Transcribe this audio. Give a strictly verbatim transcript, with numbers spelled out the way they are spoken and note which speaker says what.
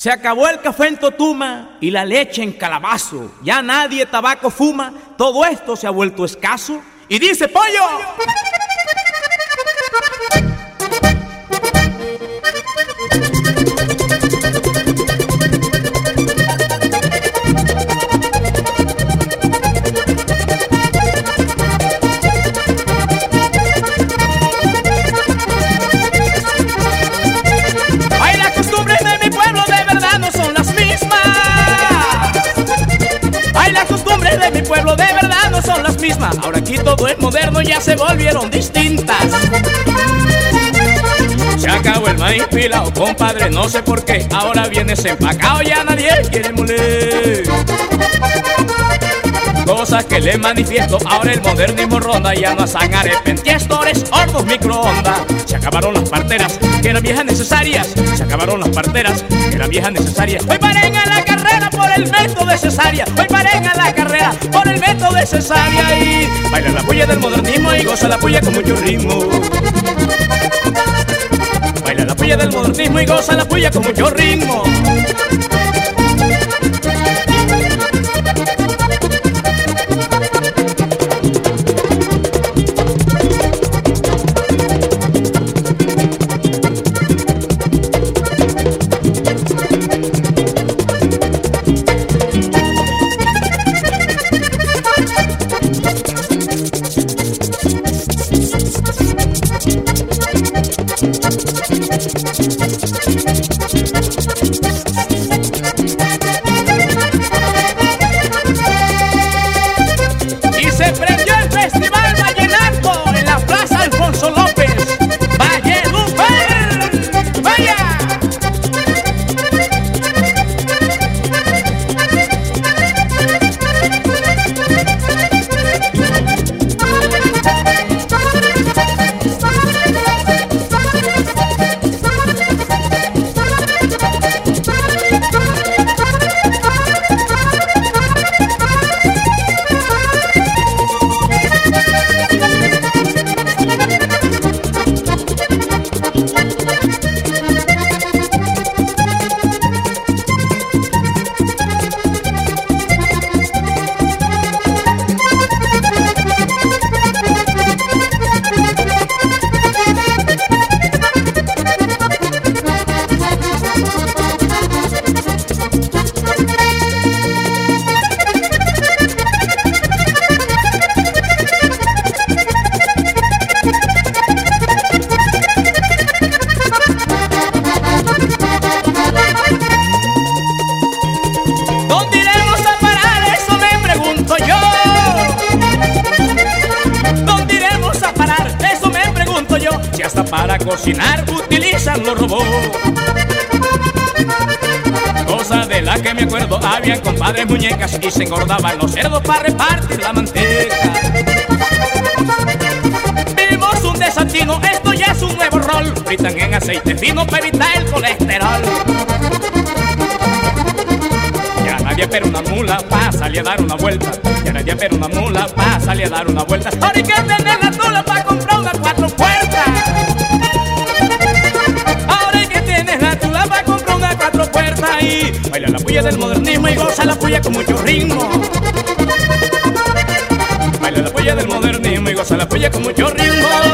Speaker 1: Se acabó el café en Totuma y la leche en Calabazo. Ya nadie tabaco fuma, todo esto se ha vuelto escaso. Y dice Pollo: ay, las costumbres de mi pueblo de verdad no son las mismas. Ay, las costumbres de mi pueblo de verdad no son las mismas. Ahora aquí todo es moderno, ya se volvieron distintas. Se acabó el maíz pilao, compadre, no sé por qué. Ahora viene ese empacado, ya nadie quiere moler. Cosas que le manifiesto, ahora el modernismo ronda. Ya no asan arepentiestores, hornos, microondas. Se acabaron las parteras, que eran viejas necesarias. Se acabaron las parteras, que eran viejas necesarias. Hoy paren a la carrera por el método de cesárea. Hoy paren a la carrera por el método de cesárea. Y baila la puya del modernismo y goza la puya con mucho ritmo. Baila la puya del modernismo y goza la puya con mucho ritmo. Se prendió el Festival Vallenato en la Plaza Alfonso López. ¡Valledupar! ¡Vaya! ¿Dónde iremos a parar? Eso me pregunto yo. ¿Dónde iremos a parar? Eso me pregunto yo. Si hasta para cocinar utilizan los robots. Cosa de la que me acuerdo, habían compadres muñecas y se engordaban los cerdos para repartir la manteca. Vimos un desatino, esto ya es un nuevo rol. Fritan en aceite fino para evitar el colesterol. Ya nadie espera una mula pa' salir a dar una vuelta. Ya nadie espera una mula pa' salir a dar una vuelta. Ahora hay que tener la tula pa' comprar una cuatro puertas. Ahora hay que tener la tula pa' comprar una cuatro puertas. Y baila la puya del modernismo y goza la puya con mucho ritmo. Baila la puya del modernismo y goza la puya con mucho ritmo.